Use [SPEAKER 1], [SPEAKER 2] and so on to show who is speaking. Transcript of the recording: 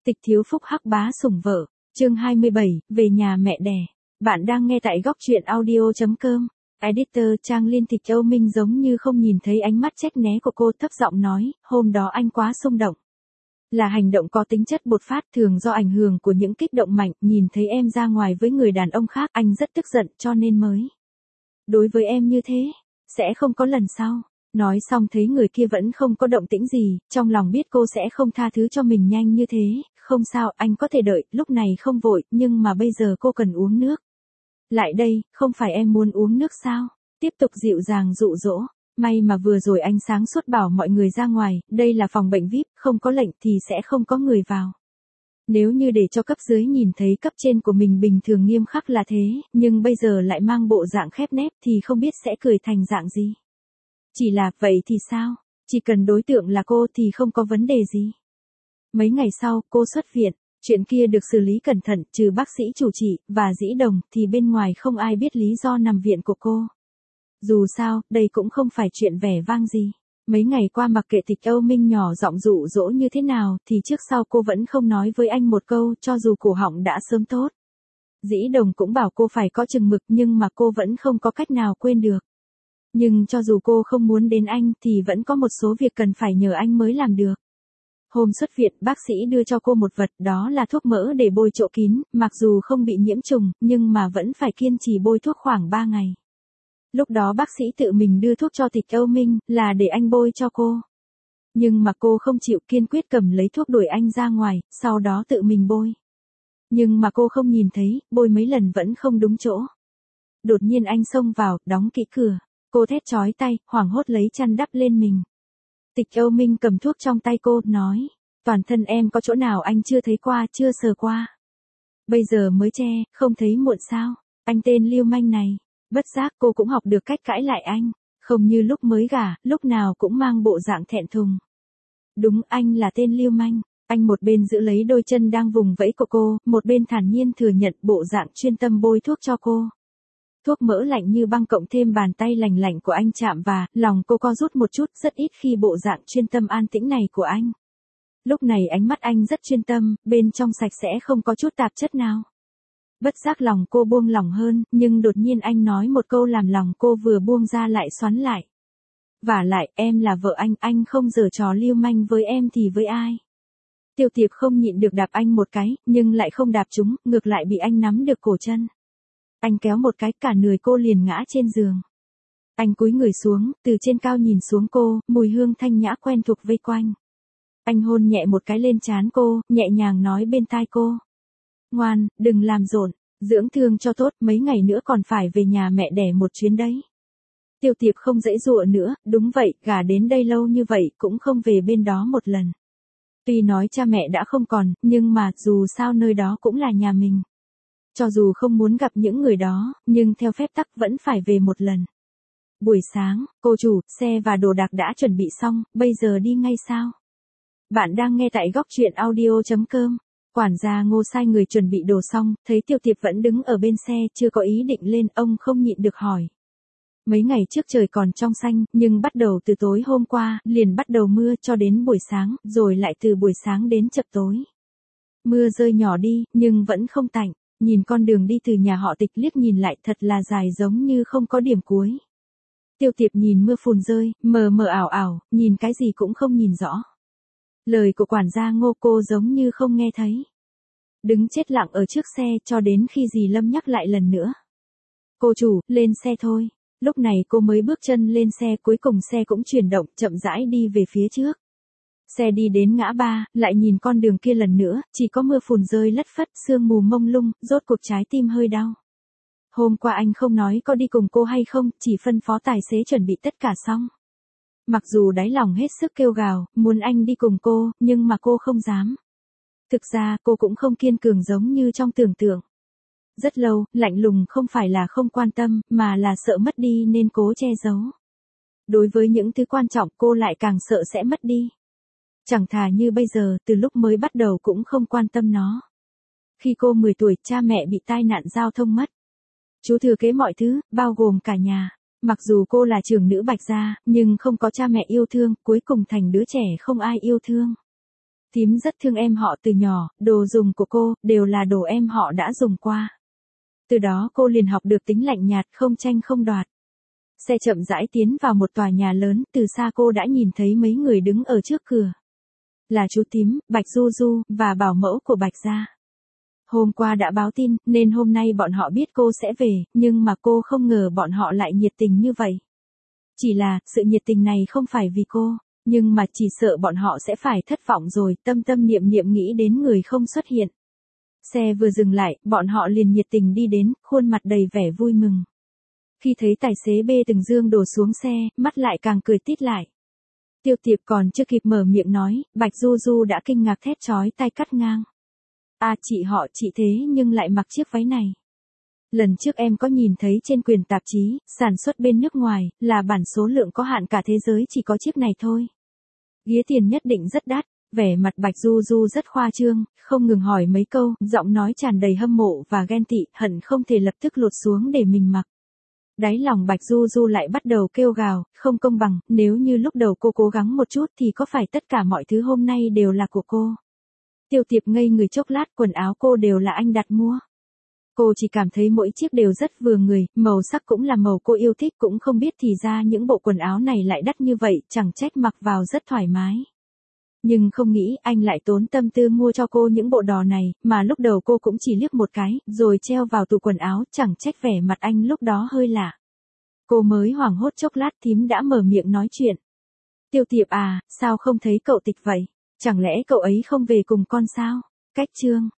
[SPEAKER 1] Tịch thiếu phúc hắc bá sủng vợ, chương 27, về nhà mẹ đẻ. Bạn đang nghe tại góc truyện audio.com. Editor Trang Liên Tịch Âu Minh giống như không nhìn thấy ánh mắt trách né của cô, thấp giọng nói, hôm đó anh quá xung động. Là hành động có tính chất bột phát, thường do ảnh hưởng của những kích động mạnh, nhìn thấy em ra ngoài với người đàn ông khác, anh rất tức giận cho nên mới đối với em như thế, sẽ không có lần sau. Nói xong thấy người kia vẫn không có động tĩnh gì, trong lòng biết cô sẽ không tha thứ cho mình nhanh như thế, không sao, anh có thể đợi, lúc này không vội, nhưng mà bây giờ cô cần uống nước. Lại đây, không phải em muốn uống nước sao? Tiếp tục dịu dàng dụ dỗ. May mà vừa rồi anh sáng suốt bảo mọi người ra ngoài, đây là phòng bệnh VIP, không có lệnh thì sẽ không có người vào. Nếu như để cho cấp dưới nhìn thấy cấp trên của mình bình thường nghiêm khắc là thế, nhưng bây giờ lại mang bộ dạng khép nép thì không biết sẽ cười thành dạng gì. Chỉ là, vậy thì sao? Chỉ cần đối tượng là cô thì không có vấn đề gì. Mấy ngày sau, cô xuất viện, chuyện kia được xử lý cẩn thận, trừ bác sĩ chủ trị, và Dĩ Đồng, thì bên ngoài không ai biết lý do nằm viện của cô. Dù sao, đây cũng không phải chuyện vẻ vang gì. Mấy ngày qua mặc kệ Tịch Âu Minh nhỏ giọng dụ dỗ như thế nào, thì trước sau cô vẫn không nói với anh một câu, cho dù cổ họng đã sớm tốt. Dĩ Đồng cũng bảo cô phải có chừng mực nhưng mà cô vẫn không có cách nào quên được. Nhưng cho dù cô không muốn đến anh thì vẫn có một số việc cần phải nhờ anh mới làm được. Hôm xuất viện, bác sĩ đưa cho cô một vật, đó là thuốc mỡ để bôi chỗ kín, mặc dù không bị nhiễm trùng, nhưng mà vẫn phải kiên trì bôi thuốc khoảng 3 ngày. Lúc đó bác sĩ tự mình đưa thuốc cho Tịch Âu Minh, là để anh bôi cho cô. Nhưng mà cô không chịu, kiên quyết cầm lấy thuốc đuổi anh ra ngoài, sau đó tự mình bôi. Nhưng mà cô không nhìn thấy, bôi mấy lần vẫn không đúng chỗ. Đột nhiên anh xông vào, đóng kỹ cửa. Cô thét chói tay, hoảng hốt lấy chăn đắp lên mình. Tịch Âu Minh cầm thuốc trong tay cô, nói, toàn thân em có chỗ nào anh chưa thấy qua, chưa sờ qua. Bây giờ mới che, không thấy muộn sao, anh tên lưu manh này. Bất giác cô cũng học được cách cãi lại anh, không như lúc mới gả, lúc nào cũng mang bộ dạng thẹn thùng. Đúng, anh là tên lưu manh. Anh một bên giữ lấy đôi chân đang vùng vẫy của cô, một bên thản nhiên thừa nhận bộ dạng chuyên tâm bôi thuốc cho cô. Thuốc mỡ lạnh như băng cộng thêm bàn tay lành lạnh của anh chạm vào, lòng cô co rút một chút, rất ít khi bộ dạng chuyên tâm an tĩnh này của anh. Lúc này ánh mắt anh rất chuyên tâm, bên trong sạch sẽ không có chút tạp chất nào. Bất giác lòng cô buông lỏng hơn, nhưng đột nhiên anh nói một câu làm lòng cô vừa buông ra lại xoắn lại. Vả lại, em là vợ anh không giở trò lưu manh với em thì với ai? Tiêu Tiệp không nhịn được đạp anh một cái, nhưng lại không đạp trúng, ngược lại bị anh nắm được cổ chân. Anh kéo một cái, cả người cô liền ngã trên giường. Anh cúi người xuống, từ trên cao nhìn xuống cô, mùi hương thanh nhã quen thuộc vây quanh. Anh hôn nhẹ một cái lên trán cô, nhẹ nhàng nói bên tai cô. Ngoan, đừng làm rộn, dưỡng thương cho tốt, mấy ngày nữa còn phải về nhà mẹ đẻ một chuyến đấy. Tiêu Tiệp không dãy dụa nữa, đúng vậy, gả đến đây lâu như vậy cũng không về bên đó một lần. Tuy nói cha mẹ đã không còn, nhưng mà dù sao nơi đó cũng là nhà mình. Cho dù không muốn gặp những người đó, nhưng theo phép tắc vẫn phải về một lần. Buổi sáng, cô chủ, xe và đồ đạc đã chuẩn bị xong, bây giờ đi ngay sao? Bạn đang nghe tại góc truyện audio.com. Quản gia Ngô sai người chuẩn bị đồ xong, thấy Tiêu Tiệp vẫn đứng ở bên xe, chưa có ý định lên, ông không nhịn được hỏi. Mấy ngày trước trời còn trong xanh, nhưng bắt đầu từ tối hôm qua, liền bắt đầu mưa cho đến buổi sáng, rồi lại từ buổi sáng đến chập tối. Mưa rơi nhỏ đi, nhưng vẫn không tạnh. Nhìn con đường đi từ nhà họ Tịch liếc nhìn lại thật là dài giống như không có điểm cuối. Tiêu Tiệp nhìn mưa phùn rơi, mờ mờ ảo ảo, nhìn cái gì cũng không nhìn rõ. Lời của quản gia Ngô cô giống như không nghe thấy. Đứng chết lặng ở trước xe cho đến khi dì Lâm nhắc lại lần nữa. Cô chủ, lên xe thôi. Lúc này cô mới bước chân lên xe, cuối cùng xe cũng chuyển động, chậm rãi đi về phía trước. Xe đi đến ngã ba, lại nhìn con đường kia lần nữa, chỉ có mưa phùn rơi lất phất, sương mù mông lung, rốt cuộc trái tim hơi đau. Hôm qua anh không nói có đi cùng cô hay không, chỉ phân phó tài xế chuẩn bị tất cả xong. Mặc dù đáy lòng hết sức kêu gào, muốn anh đi cùng cô, nhưng mà cô không dám. Thực ra, cô cũng không kiên cường giống như trong tưởng tượng. Rất lâu, lạnh lùng không phải là không quan tâm, mà là sợ mất đi nên cố che giấu. Đối với những thứ quan trọng cô lại càng sợ sẽ mất đi. Chẳng thà như bây giờ, từ lúc mới bắt đầu cũng không quan tâm nó. Khi cô 10 tuổi, cha mẹ bị tai nạn giao thông mất. Chú thừa kế mọi thứ, bao gồm cả nhà. Mặc dù cô là trưởng nữ Bạch gia, nhưng không có cha mẹ yêu thương, cuối cùng thành đứa trẻ không ai yêu thương. Thím rất thương em họ từ nhỏ, đồ dùng của cô, đều là đồ em họ đã dùng qua. Từ đó cô liền học được tính lạnh nhạt, không tranh không đoạt. Xe chậm rãi tiến vào một tòa nhà lớn, từ xa cô đã nhìn thấy mấy người đứng ở trước cửa. Là chú Tím, Bạch Du Du, và bảo mẫu của Bạch gia. Hôm qua đã báo tin, nên hôm nay bọn họ biết cô sẽ về, nhưng mà cô không ngờ bọn họ lại nhiệt tình như vậy. Chỉ là, sự nhiệt tình này không phải vì cô, nhưng mà chỉ sợ bọn họ sẽ phải thất vọng rồi, tâm tâm niệm niệm nghĩ đến người không xuất hiện. Xe vừa dừng lại, bọn họ liền nhiệt tình đi đến, khuôn mặt đầy vẻ vui mừng. Khi thấy tài xế bê từng dương đổ xuống xe, mắt lại càng cười tít lại. Tiêu Tiệp còn chưa kịp mở miệng nói, Bạch Du Du đã kinh ngạc thét chói tai cắt ngang. À chị họ chị thế nhưng lại mặc chiếc váy này. Lần trước em có nhìn thấy trên quyền tạp chí, sản xuất bên nước ngoài, là bản số lượng có hạn cả thế giới chỉ có chiếc này thôi. Ghía tiền nhất định rất đắt, vẻ mặt Bạch Du Du rất khoa trương, không ngừng hỏi mấy câu, giọng nói tràn đầy hâm mộ và ghen tị, hận không thể lập tức lột xuống để mình mặc. Đáy lòng Bạch Du Du lại bắt đầu kêu gào, không công bằng, nếu như lúc đầu cô cố gắng một chút thì có phải tất cả mọi thứ hôm nay đều là của cô. Tiêu Tiệp ngây người chốc lát, quần áo cô đều là anh đặt mua. Cô chỉ cảm thấy mỗi chiếc đều rất vừa người, màu sắc cũng là màu cô yêu thích, cũng không biết thì ra những bộ quần áo này lại đắt như vậy, chẳng trách mặc vào rất thoải mái. Nhưng không nghĩ anh lại tốn tâm tư mua cho cô những bộ đò này, mà lúc đầu cô cũng chỉ liếc một cái, rồi treo vào tủ quần áo, chẳng trách vẻ mặt anh lúc đó hơi lạ. Cô mới hoảng hốt chốc lát thím đã mở miệng nói chuyện. Tiêu Tiệp à, sao không thấy cậu Tịch vậy? Chẳng lẽ cậu ấy không về cùng con sao? Cách chương